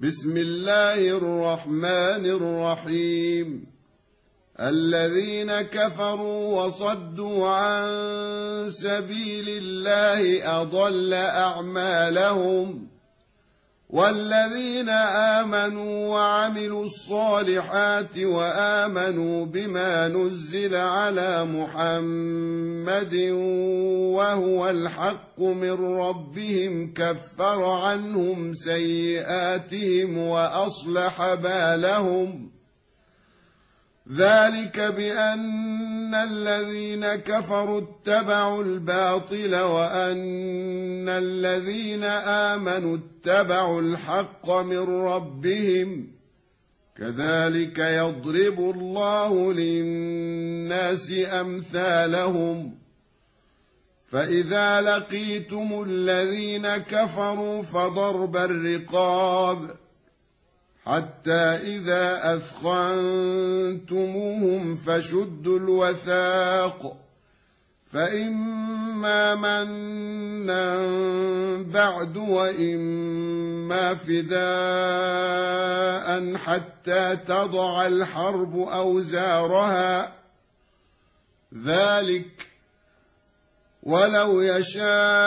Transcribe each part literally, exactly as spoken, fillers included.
بسم الله الرحمن الرحيم. الذين كفروا وصدوا عن سبيل الله أضل أعمالهم، والذين آمنوا وعملوا الصالحات وآمنوا بما نزل على محمد وهو الحق من ربهم كفر عنهم سيئاتهم وأصلح بالهم. ذلك بأن الذين كفروا اتبعوا الباطل وأن الذين آمنوا اتبعوا الحق من ربهم، كذلك يضرب الله للناس أمثالهم. فإذا لقيتم الذين كفروا فضرب الرقاب حتى إذا أثخنتموهم فشدوا الوثاق، فإما منا بعد وإما فداء حتى تضع الحرب أوزارها. ذلك ولو يشاء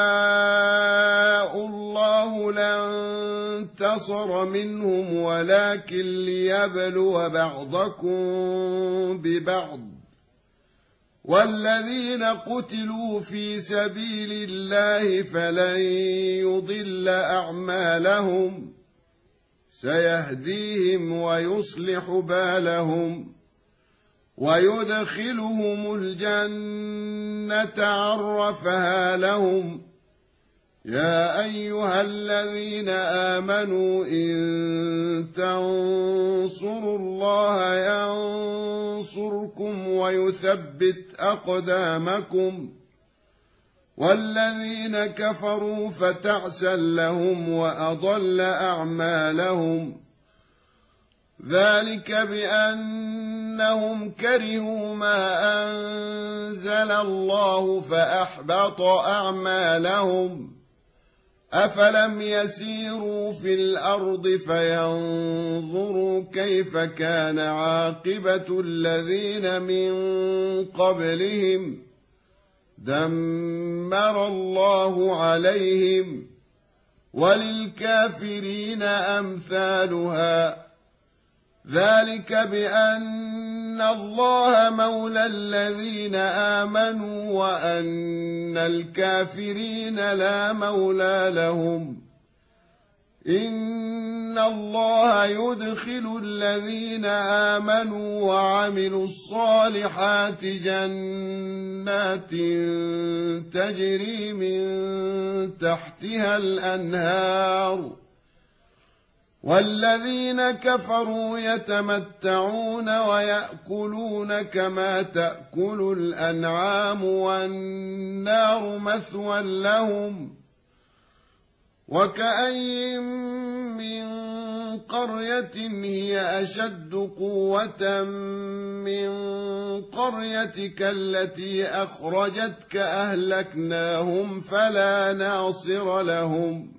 الله لانتصر منهم ولكن ليبلو بعضكم ببعض، والذين قتلوا في سبيل الله فلن يضل أعمالهم، سيهديهم ويصلح بالهم ويدخلهم الجنة عرفها لهم. يا أيها الذين آمنوا إن تنصروا الله ينصركم ويثبت أقدامكم، والذين كفروا فتعسا لهم وأضل أعمالهم. ذلك بأنهم كرهوا ما أنزل الله فأحبط أعمالهم. أفلم يسيروا في الأرض فينظروا كيف كان عاقبة الذين من قبلهم، دمر الله عليهم وللكافرين أمثالها. ذلك بأن الله مولى الذين آمنوا وأن الكافرين لا مولى لهم. إن الله يدخل الذين آمنوا وعملوا الصالحات جنات تجري من تحتها الأنهار، والذين كفروا يتمتعون ويأكلون كما تأكل الأنعام والنار مثوى لهم. وكأين من قرية هي أشد قوة من قريتك التي أخرجتك أهلكناهم فلا ناصر لهم.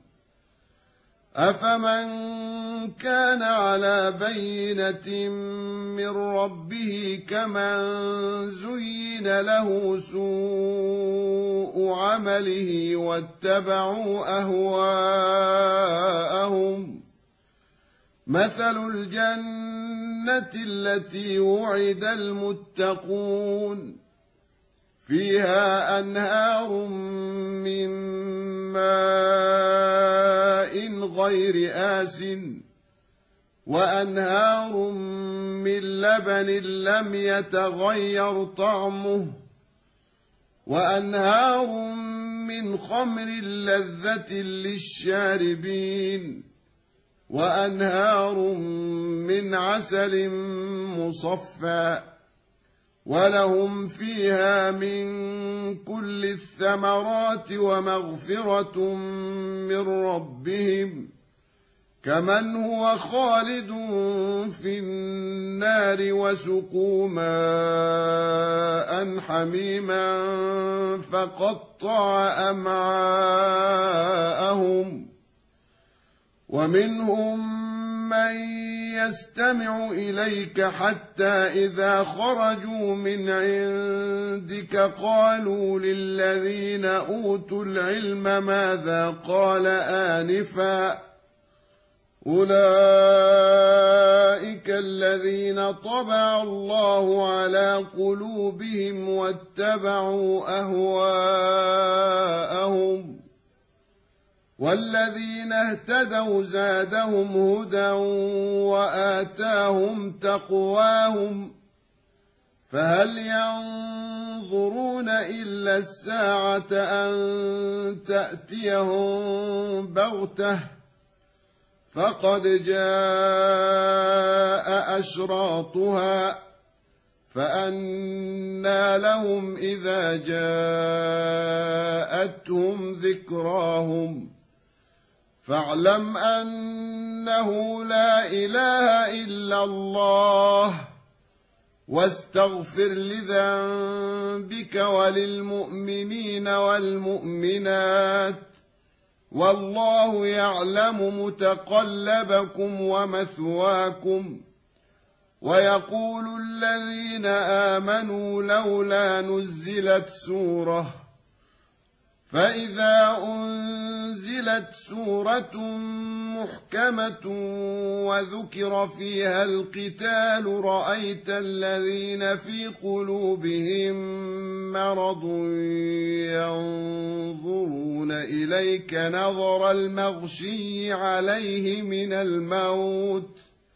أفمن كان على بينة من ربه كمن زين له سوء عمله واتبعوا أهواءهم. مثل الجنة التي وعد المتقون فيها أنهار من ماء غير آسٍ وأنهار من لبن لم يتغير طعمه وأنهار من خمر لذة للشاربين وأنهار من عسل مصفى، ولهم فيها من كل الثمرات ومغفرة من ربهم، كمن هو خالد في النار وسقوا ماء حميما فقطع أمعاءهم. ومنهم من يستمع إليك حتى إذا خرجوا من عندك قالوا للذين أوتوا العلم ماذا قال آنفا أولئك الذين طبع الله على قلوبهم واتبعوا أهواءهم والذين اهتدوا زادهم هدى وآتاهم تقواهم فهل ينظرون إلا الساعة أن تأتيهم بغتة فقد جاء أشراطها فأنى لهم إذا جاءتهم ذكراهم فاعلم أنه لا إله إلا الله واستغفر لذنبك وللمؤمنين والمؤمنات والله يعلم متقلبكم ومثواكم ويقول الذين آمنوا لولا نزلت سورة فإذا أنزلت سورة محكمة وذكر فيها القتال رأيت الذين في قلوبهم مرض ينظرون إليك نظر المغشي عليه من الموت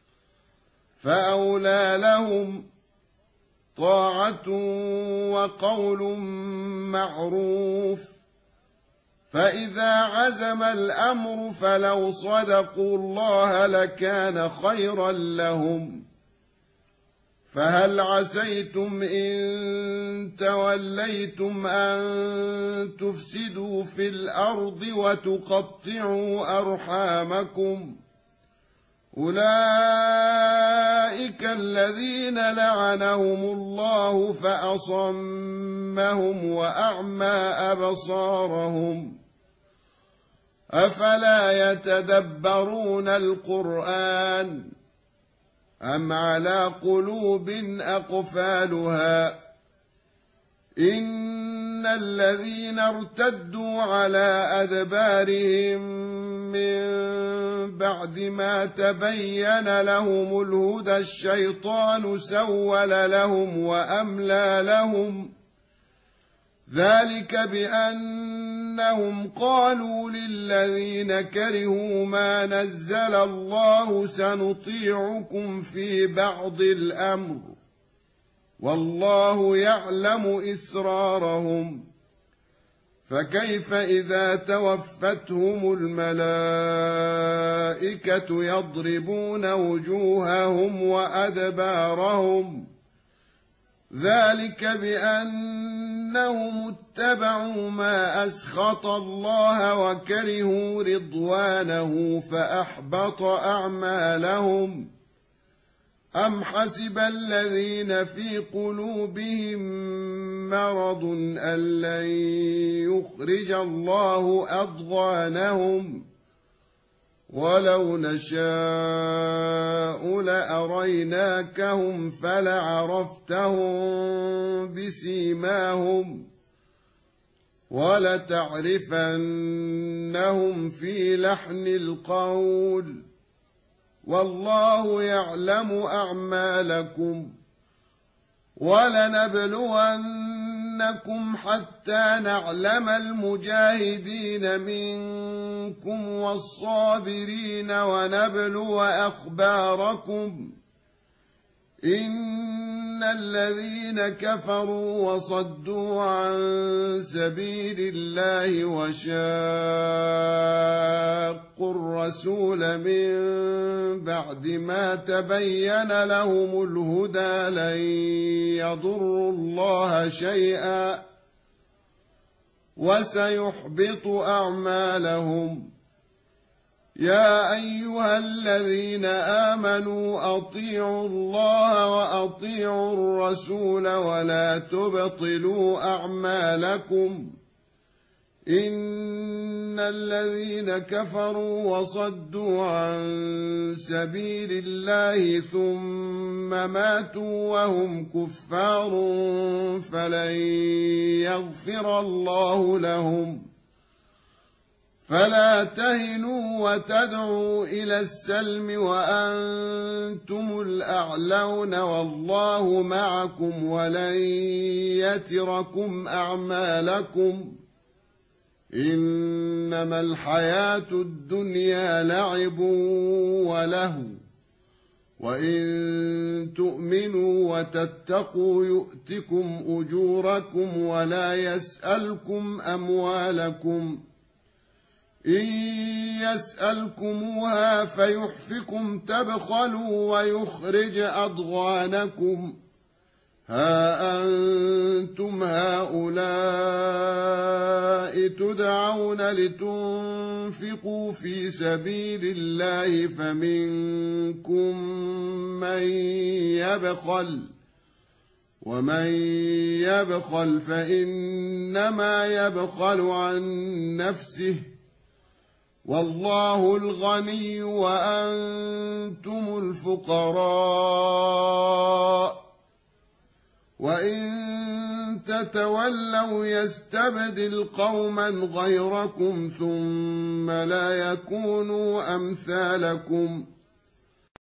فأولى لهم طاعة وقول معروف فإذا عزم الأمر فلو صدقوا الله لكان خيرا لهم فهل عسيتم إن توليتم أن تفسدوا في الأرض وتقطعوا أرحامكم أولئك الذين لعنهم الله فأصمهم وأعمى أبصارهم أفلا يتدبرون القرآن أم على قلوب أقفالها إن الذين ارتدوا على أدبارهم من بعد ما تبين لهم الهدى الشيطان سول لهم وأملى لهم ذلك بأنهم قالوا للذين كرهوا ما نزل الله سنطيعكم في بعض الأمر والله يعلم إسرارهم فكيف إذا توفتهم الملائكة يضربون وجوههم وأدبارهم ذلك بأنهم اتبعوا ما أسخط الله وكرهوا رضوانه فأحبط أعمالهم أم حسب الذين في قلوبهم مرض أن لن يخرج الله أضغانهم ولو نشاء لأريناكهم فلعرفتهم بسيماهم ولتعرفنهم في لحن القول والله يعلم أعمالكم ولنبلونكم حتى نعلم المجاهدين منكم والصابرين ونبلو أخباركم إن الذين كفروا وصدوا عن سبيل الله وشاقوا الرسول من بعد ما تبين لهم الهدى لن يضروا الله شيئا وسيحبط أعمالهم يا أيها الذين آمنوا أطيعوا الله وأطيعوا الرسول ولا تبطلوا أعمالكم إن الذين كفروا وصدوا عن سبيل الله ثم ماتوا وهم كفار فلن يغفر الله لهم فلا تهنوا وتدعوا إلى السلم وأنتم الأعلون والله معكم ولن يتركم أعمالكم إنما الحياة الدنيا لعب ولهو وإن تؤمنوا وتتقوا يؤتكم أجوركم ولا يسألكم أموالكم إن يسألكموها فيحفكم تبخلوا ويخرج أضغانكم ها أنتم هؤلاء تدعون لتنفقوا في سبيل الله فمنكم من يبخل ومن يبخل فإنما يبخل عن نفسه والله الغني وأنتم الفقراء وإن تتولوا يستبدل قوما غيركم ثم لا يكونوا أمثالكم